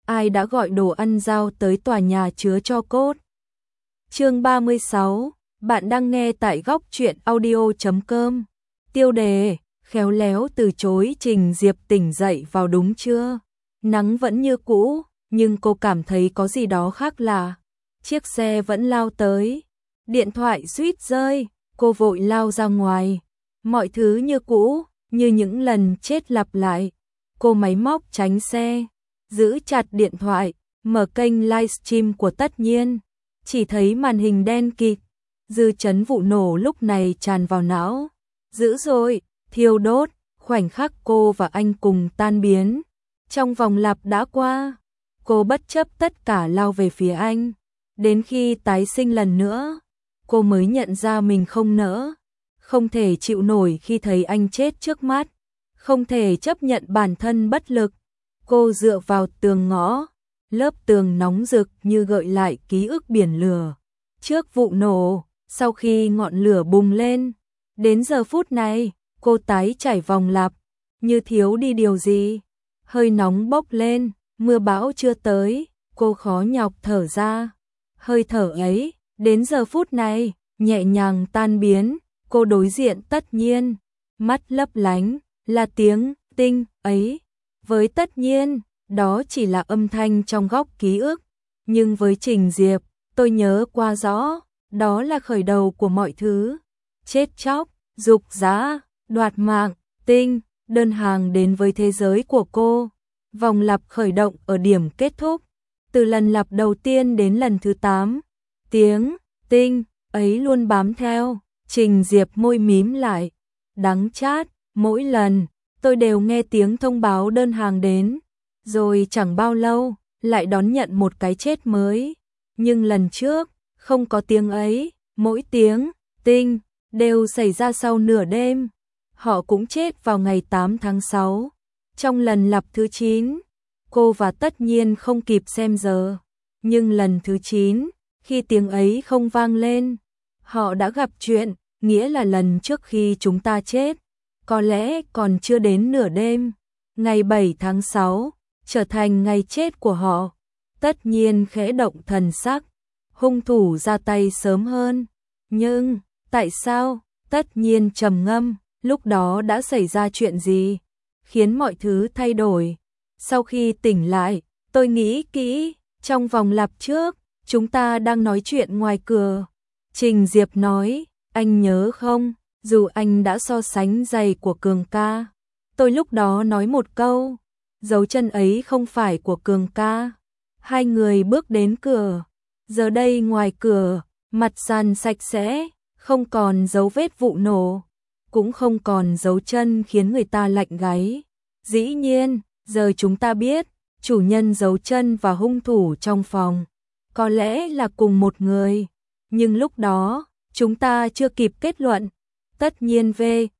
ai đã gọi đồ ăn giao tới tòa nhà chứa tro cốt. Chương 36, bạn đang nghe tại góc truyện audio.com. Tiêu đề, khéo léo từ chối Trình Diệp tỉnh dậy vào đúng trưa. Nắng vẫn như cũ, nhưng cô cảm thấy có gì đó khác lạ. Chiếc xe vẫn lao tới. Điện thoại suýt rơi, cô vội lao ra ngoài. Mọi thứ như cũ, như những lần chết lặp lại. Cô máy móc tránh xe, giữ chặt điện thoại, mở kênh livestream của Tất Nhiên. Chỉ thấy màn hình đen kịt, dư chấn vụ nổ lúc này tràn vào não. Dữ dội, thiêu đốt, khoảnh khắc cô và anh cùng tan biến. Trong vòng lặp đã qua, cô bất chấp tất cả lao về phía anh. Đến khi tái sinh lần nữa, cô mới nhận ra mình không nỡ. Không thể chịu nổi khi thấy anh chết trước mắt. Không thể chấp nhận bản thân bất lực. Cô dựa vào tường ngõ, lớp tường nóng rực như gợi lại ký ức biển lửa. Trước vụ nổ, sau khi ngọn lửa bùng lên, đến giờ phút này, cô tái chảy vòng lặp, như thiếu đi điều gì. Hơi nóng bốc lên, mưa bão chưa tới, cô khó nhọc thở ra. Hơi thở ấy, đến giờ phút này, nhẹ nhàng tan biến, cô đối diện Tất Nhiên, mắt lấp lánh, là tiếng tinh ấy. Với Tất Nhiên, đó chỉ là âm thanh trong góc ký ức, nhưng với Trình Diệp, tôi nhớ qua rõ, đó là khởi đầu của mọi thứ. Chết chóc, dục dã, đoạt mạng, tinh, đơn hàng đến với thế giới của cô. Vòng lặp khởi động ở điểm kết thúc. Từ lần lặp đầu tiên đến lần thứ 8, tiếng tinh ấy luôn bám theo. Trình Diệp môi mím lại, đắng chát, mỗi lần tôi đều nghe tiếng thông báo đơn hàng đến, rồi chẳng bao lâu lại đón nhận một cái chết mới. Nhưng lần trước không có tiếng ấy, mỗi tiếng tinh đều xảy ra sau nửa đêm. Họ cũng chết vào ngày 8 tháng 6. Trong lần lặp thứ 9, cô và Tất Nhiên không kịp xem giờ. Nhưng lần thứ 9, khi tiếng ấy không vang lên, họ đã gặp chuyện, nghĩa là lần trước khi chúng ta chết, có lẽ còn chưa đến nửa đêm. Ngày 7 tháng 6, trở thành ngày chết của họ. Tất Nhiên khẽ động thần sắc, hung thủ ra tay sớm hơn. Nhưng, tại sao? Tất Nhiên trầm ngâm, lúc đó đã xảy ra chuyện gì, khiến mọi thứ thay đổi. Sau khi tỉnh lại, tôi nghĩ kỹ, trong vòng lặp trước, chúng ta đang nói chuyện ngoài cửa. Trình Diệp nói, anh nhớ không, dù anh đã so sánh giày của Cường ca. Tôi lúc đó nói một câu, dấu chân ấy không phải của Cường ca. Hai người bước đến cửa. Giờ đây ngoài cửa, mặt sàn sạch sẽ, không còn dấu vết vụ nổ, cũng không còn dấu chân khiến người ta lạnh gáy. Dĩ nhiên, giờ chúng ta biết, chủ nhân dấu chân và hung thủ trong phòng có lẽ là cùng một người. Nhưng lúc đó, chúng ta chưa kịp kết luận. Tất Nhiên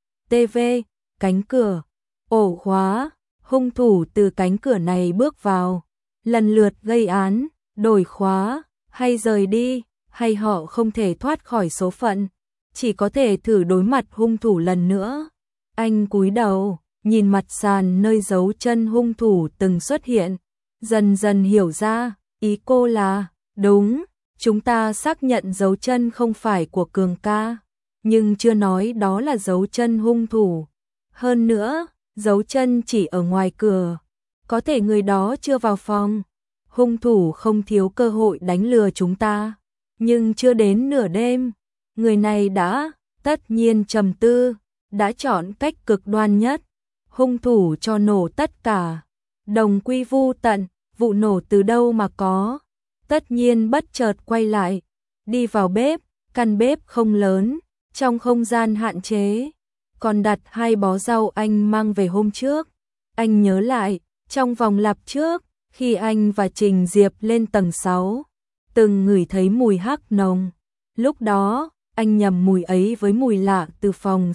TV, cánh cửa, ổ khóa, hung thủ từ cánh cửa này bước vào, lần lượt gây án, đổi khóa, hay rời đi, hay họ không thể thoát khỏi số phận, chỉ có thể thử đối mặt hung thủ lần nữa. Anh cúi đầu, nhìn mặt sàn nơi dấu chân hung thủ từng xuất hiện, dần dần hiểu ra, ý cô là, đúng, chúng ta xác nhận dấu chân không phải của Cường ca, nhưng chưa nói đó là dấu chân hung thủ. Hơn nữa, dấu chân chỉ ở ngoài cửa, có thể người đó chưa vào phòng. Hung thủ không thiếu cơ hội đánh lừa chúng ta, nhưng chưa đến nửa đêm, người này đã, Tất Nhiên trầm tư, đã chọn cách cực đoan nhất. Hung thủ cho nổ tất cả, đồng quy vu tận, vụ nổ từ đâu mà có. Tất Nhiên bất chợt quay lại, đi vào bếp, căn bếp không lớn, trong không gian hạn chế, còn đặt 2 bó rau anh mang về hôm trước. Anh nhớ lại, trong vòng lặp trước, khi anh và Trình Diệp lên tầng 6, từng ngửi thấy mùi hắc nồng. Lúc đó, anh nhầm mùi ấy với mùi lạ từ phòng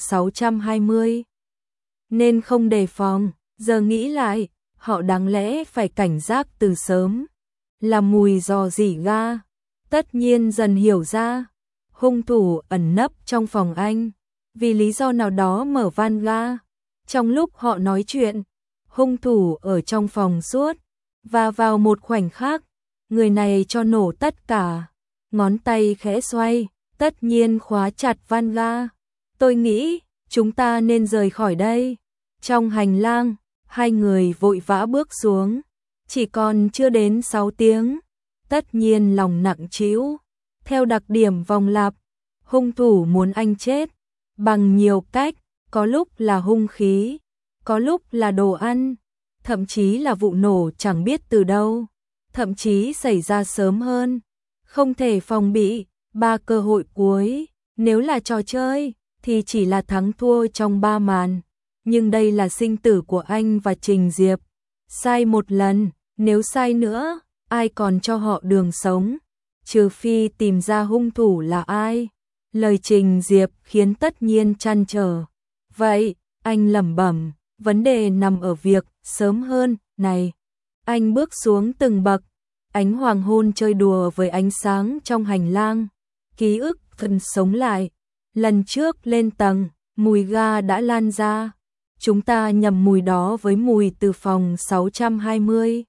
620. Nên không đề phòng, giờ nghĩ lại, họ đáng lẽ phải cảnh giác từ sớm. Là mùi rò rỉ ga. Tất Nhiên dần hiểu ra, hung thủ ẩn nấp trong phòng anh, vì lý do nào đó mở van ga. Trong lúc họ nói chuyện, hung thủ ở trong phòng suốt, Và vào một khoảnh khắc, người này cho nổ tất cả, ngón tay khẽ xoay, Tất Nhiên khóa chặt van ga. Tôi nghĩ, chúng ta nên rời khỏi đây. Trong hành lang, hai người vội vã bước xuống. Chỉ còn chưa đến 6 tiếng. Tất Nhiên lòng nặng trĩu. Theo đặc điểm vòng lặp, hung thủ muốn anh chết. Bằng nhiều cách, có lúc là hung khí, có lúc là đồ ăn, thậm chí là vụ nổ chẳng biết từ đâu, thậm chí xảy ra sớm hơn. Không thể phòng bị, 3 cơ hội cuối, nếu là trò chơi, thì chỉ là thắng thua trong 3 màn. Nhưng đây là sinh tử của anh và Trình Diệp. Sai một lần, nếu sai nữa, ai còn cho họ đường sống, trừ phi tìm ra hung thủ là ai. Lời Trình Diệp khiến Tất Nhiên trăn trở. Vậy, anh lẩm bẩm, vấn đề nằm ở việc sớm hơn, này. Anh bước xuống từng bậc, ánh hoàng hôn chơi đùa với ánh sáng trong hành lang. Ký ức dần sống lại. Lần trước lên tầng, mùi ga đã lan ra. Chúng ta nhầm mùi đó với mùi từ phòng 620.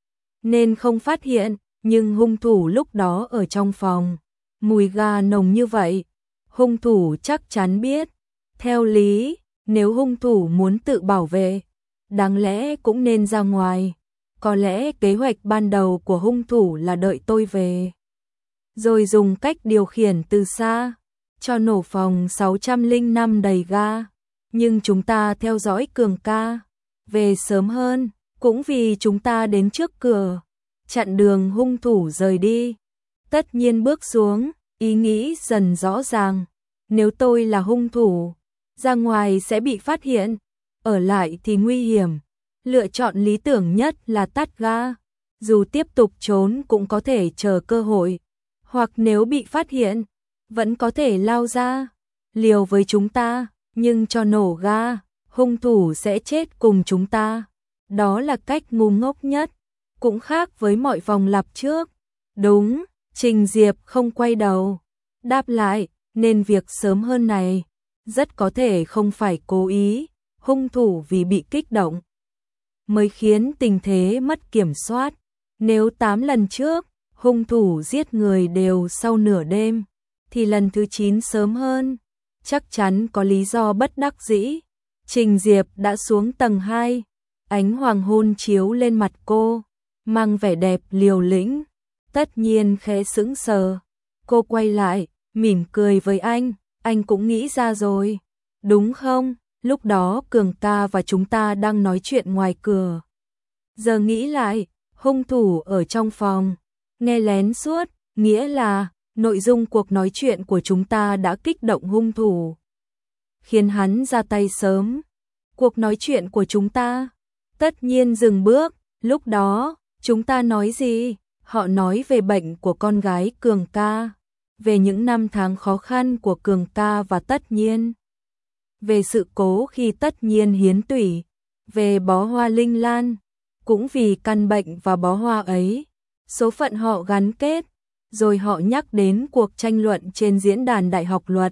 Nên không phát hiện, nhưng hung thủ lúc đó ở trong phòng. Mùi ga nồng như vậy, hung thủ chắc chắn biết. Theo lý, nếu hung thủ muốn tự bảo vệ, đáng lẽ cũng nên ra ngoài. Có lẽ kế hoạch ban đầu của hung thủ là đợi tôi về, rồi dùng cách điều khiển từ xa, cho nổ phòng 605 đầy ga. Nhưng chúng ta theo dõi Cường ca, về sớm hơn, cũng vì chúng ta đến trước cửa, chặn đường hung thủ rời đi. Tất Nhiên bước xuống, ý nghĩ dần rõ ràng. Nếu tôi là hung thủ, ra ngoài sẽ bị phát hiện, ở lại thì nguy hiểm. Lựa chọn lý tưởng nhất là tắt ga, dù tiếp tục trốn cũng có thể chờ cơ hội, hoặc nếu bị phát hiện, vẫn có thể lao ra, liều với chúng ta, nhưng cho nổ ga, hung thủ sẽ chết cùng chúng ta. Đó là cách ngu ngốc nhất, cũng khác với mọi vòng lặp trước. Đúng, Trình Diệp không quay đầu, đáp lại, nên việc sớm hơn này, rất có thể không phải cố ý, hung thủ vì bị kích động mới khiến tình thế mất kiểm soát. Nếu 8 lần trước, hung thủ giết người đều sau nửa đêm, thì lần thứ 9 sớm hơn, chắc chắn có lý do bất đắc dĩ. Trình Diệp đã xuống tầng 2, ánh hoàng hôn chiếu lên mặt cô, mang vẻ đẹp liều lĩnh. Tất Nhiên khẽ sững sờ, cô quay lại, mỉm cười với anh cũng nghĩ ra rồi, đúng không? Lúc đó Cường ca và chúng ta đang nói chuyện ngoài cửa. Giờ nghĩ lại, hung thủ ở trong phòng, nghe lén suốt, nghĩa là nội dung cuộc nói chuyện của chúng ta đã kích động hung thủ, khiến hắn ra tay sớm. Cuộc nói chuyện của chúng ta. Tất Nhiên dừng bước, lúc đó, chúng ta nói gì? Họ nói về bệnh của con gái Cường ca, về những năm tháng khó khăn của Cường ca và Tất Nhiên, về sự cố khi Tất Nhiên hiến tủy, về bó hoa linh lan, cũng vì căn bệnh và bó hoa ấy, số phận họ gắn kết. Rồi họ nhắc đến cuộc tranh luận trên diễn đàn đại học luật,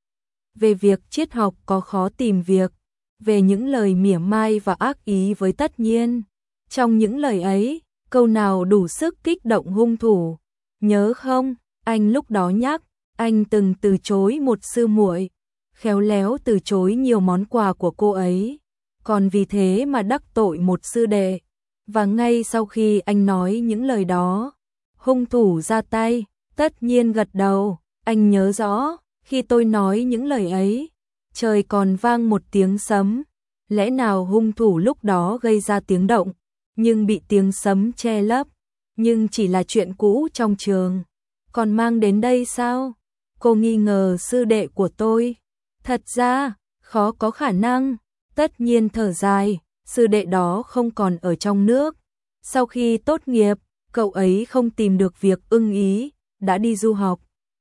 về việc triết học có khó tìm việc, về những lời mỉa mai và ác ý với Tất Nhiên. Trong những lời ấy, câu nào đủ sức kích động hung thủ? Nhớ không, anh lúc đó nhắc, anh từng từ chối một sư muội, khéo léo từ chối nhiều món quà của cô ấy, còn vì thế mà đắc tội một sư đệ. Và ngay sau khi anh nói những lời đó, hung thủ ra tay. Tất Nhiên gật đầu, anh nhớ rõ, khi tôi nói những lời ấy, trời còn vang một tiếng sấm. Lẽ nào hung thủ lúc đó gây ra tiếng động, nhưng bị tiếng sấm che lấp, nhưng chỉ là chuyện cũ trong trường, còn mang đến đây sao? Cô nghi ngờ sư đệ của tôi. Thật ra, khó có khả năng. Tất Nhiên thở dài, sư đệ đó không còn ở trong nước. Sau khi tốt nghiệp, cậu ấy không tìm được việc ưng ý, đã đi du học.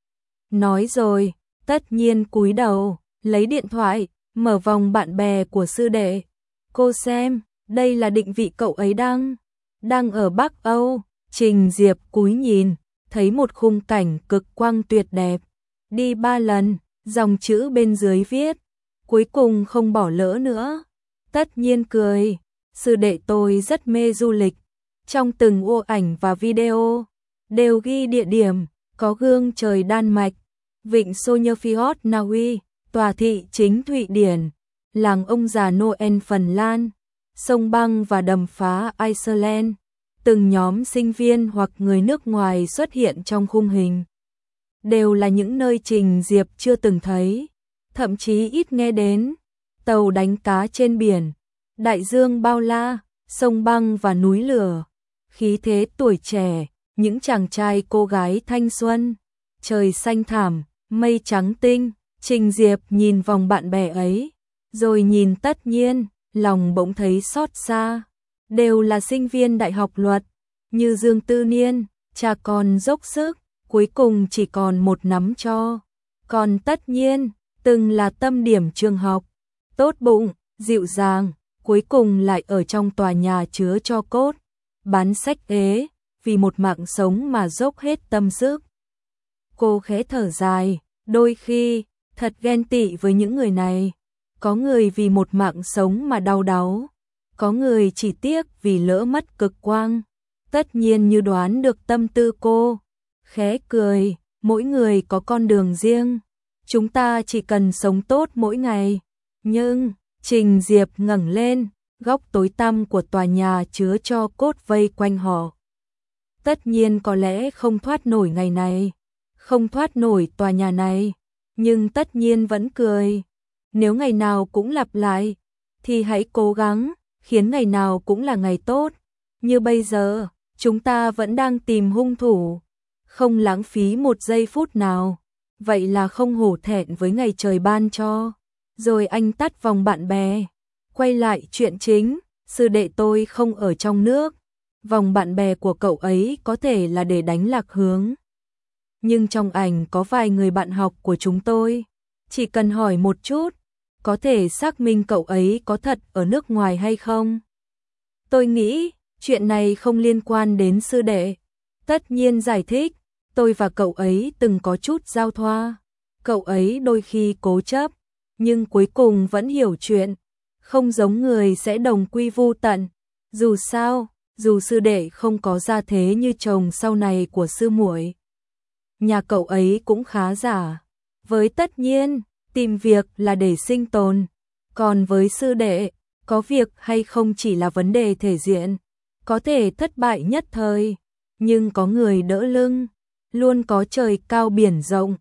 Nói rồi, Tất Nhiên cúi đầu, lấy điện thoại, mở vòng bạn bè của sư đệ. Cô xem, đây là định vị cậu ấy đang ở Bắc Âu. Trình Diệp cúi nhìn, thấy một khung cảnh cực quang tuyệt đẹp. Đi 3 lần, dòng chữ bên dưới viết, cuối cùng không bỏ lỡ nữa. Tất Nhiên cười, sư đệ tôi rất mê du lịch, Trong từng ô ảnh và video, đều ghi địa điểm, có gương trời Đan Mạch, vịnh Sognefjord Na Uy, tòa thị chính Thụy Điển, làng ông già Noel Phần Lan, sông băng và đầm phá Iceland. Từng nhóm sinh viên hoặc người nước ngoài xuất hiện trong khung hình. Đều là những nơi Trình Diệp chưa từng thấy, thậm chí ít nghe đến. Tàu đánh cá trên biển, đại dương bao la, sông băng và núi lửa, khí thế tuổi trẻ, những chàng trai cô gái thanh xuân, trời xanh thẳm, mây trắng tinh. Trình Diệp nhìn vòng bạn bè ấy, rồi nhìn Tất Nhiên, lòng bỗng thấy xót xa. Đều là sinh viên đại học luật, như Dương Tư Niên, cha con dốc sức, cuối cùng chỉ còn một nắm cho. Còn Tất Nhiên, từng là tâm điểm trường học, tốt bụng, dịu dàng, cuối cùng lại ở trong tòa nhà chứa tro cốt, bán sách ế, vì một mạng sống mà dốc hết tâm sức. Cô khẽ thở dài, đôi khi, thật ghen tị với những người này. Có người vì một mạng sống mà đau đáu, có người chỉ tiếc vì lỡ mất cực quang. Tất Nhiên như đoán được tâm tư cô, khẽ cười, mỗi người có con đường riêng, chúng ta chỉ cần sống tốt mỗi ngày. Nhưng, Trình Diệp ngẩng lên, góc tối tăm của tòa nhà chứa tro cốt vây quanh họ. Tất Nhiên có lẽ không thoát nổi ngày này, không thoát nổi tòa nhà này, nhưng Tất Nhiên vẫn cười. Nếu ngày nào cũng lặp lại, thì hãy cố gắng, khiến ngày nào cũng là ngày tốt. Như bây giờ, chúng ta vẫn đang tìm hung thủ, không lãng phí một giây phút nào. Vậy là không hổ thẹn với ngày trời ban cho. Rồi anh tắt vòng bạn bè, quay lại chuyện chính, sư đệ tôi không ở trong nước. Vòng bạn bè của cậu ấy có thể là để đánh lạc hướng. Nhưng trong ảnh có vài người bạn học của chúng tôi. Chỉ cần hỏi một chút, có thể xác minh cậu ấy có thật ở nước ngoài hay không. Tôi nghĩ, chuyện này không liên quan đến sư đệ. Tất Nhiên giải thích, tôi và cậu ấy từng có chút giao thoa. Cậu ấy đôi khi cố chấp, nhưng cuối cùng vẫn hiểu chuyện. Không giống người sẽ đồng quy vu tận. Dù sao, dù sư đệ không có gia thế như chồng sau này của sư muội, nhà cậu ấy cũng khá giả. Với Tất Nhiên, tìm việc là để sinh tồn. Còn với sư đệ, có việc hay không chỉ là vấn đề thể diện. Có thể thất bại nhất thời, nhưng có người đỡ lưng, luôn có trời cao biển rộng.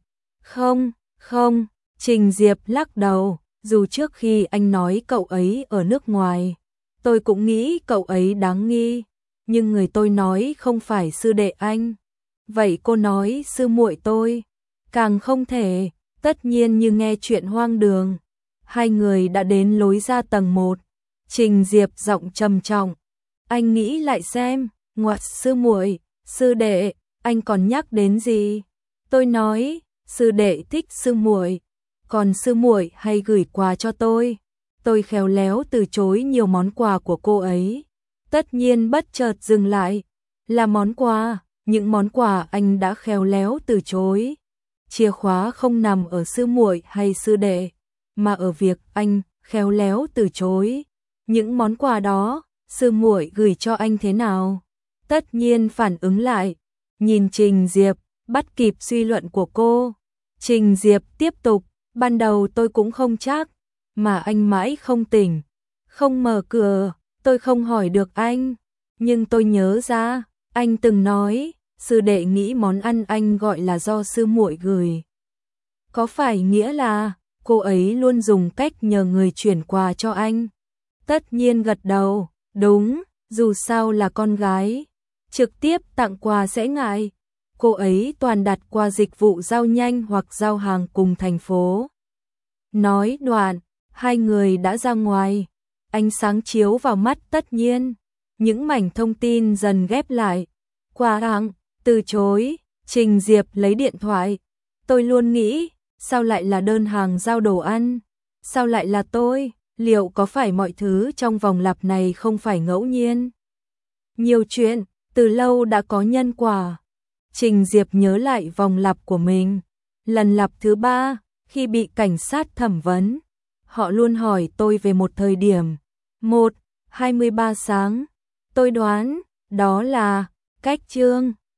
Không, Trình Diệp lắc đầu, dù trước khi anh nói cậu ấy ở nước ngoài, tôi cũng nghĩ cậu ấy đáng nghi, nhưng người tôi nói không phải sư đệ anh. Vậy cô nói sư muội tôi, càng không thể. Tất Nhiên như nghe chuyện hoang đường. Hai người đã đến lối ra tầng 1. Trình Diệp giọng trầm trọng, anh nghĩ lại xem, ngoặt sư muội, sư đệ, anh còn nhắc đến gì? Tôi nói, sư đệ thích sư muội, còn sư muội hay gửi quà cho tôi. Tôi khéo léo từ chối nhiều món quà của cô ấy. Tất Nhiên bất chợt dừng lại, là món quà, những món quà anh đã khéo léo từ chối. Chìa khóa không nằm ở sư muội hay sư đệ, mà ở việc anh khéo léo từ chối. Những món quà đó, sư muội gửi cho anh thế nào? Tất Nhiên phản ứng lại, nhìn Trình Diệp, bắt kịp suy luận của cô. Trình Diệp tiếp tục, ban đầu tôi cũng không chắc, mà anh mãi không tỉnh, không mở cửa, tôi không hỏi được anh. Nhưng tôi nhớ ra, anh từng nói, sư đệ nghĩ món ăn anh gọi là do sư muội gửi. Có phải nghĩa là cô ấy luôn dùng cách nhờ người chuyển quà cho anh? Tất Nhiên gật đầu, đúng, dù sao là con gái, trực tiếp tặng quà sẽ ngại. Cô ấy toàn đặt qua dịch vụ giao nhanh hoặc giao hàng cùng thành phố. Nói đoạn, hai người đã ra ngoài, ánh sáng chiếu vào mắt Tất Nhiên, những mảnh thông tin dần ghép lại. Quà tặng, từ chối, Trình Diệp lấy điện thoại. Tôi luôn nghĩ, sao lại là đơn hàng giao đồ ăn? Sao lại là tôi? Liệu có phải mọi thứ trong vòng lặp này không phải ngẫu nhiên? Nhiều chuyện, từ lâu đã có nhân quả. Trình Diệp nhớ lại vòng lặp của mình. Lần lặp thứ 3, khi bị cảnh sát thẩm vấn, họ luôn hỏi tôi về một thời điểm. 1:23 sáng. Tôi đoán, Đó là cách chương.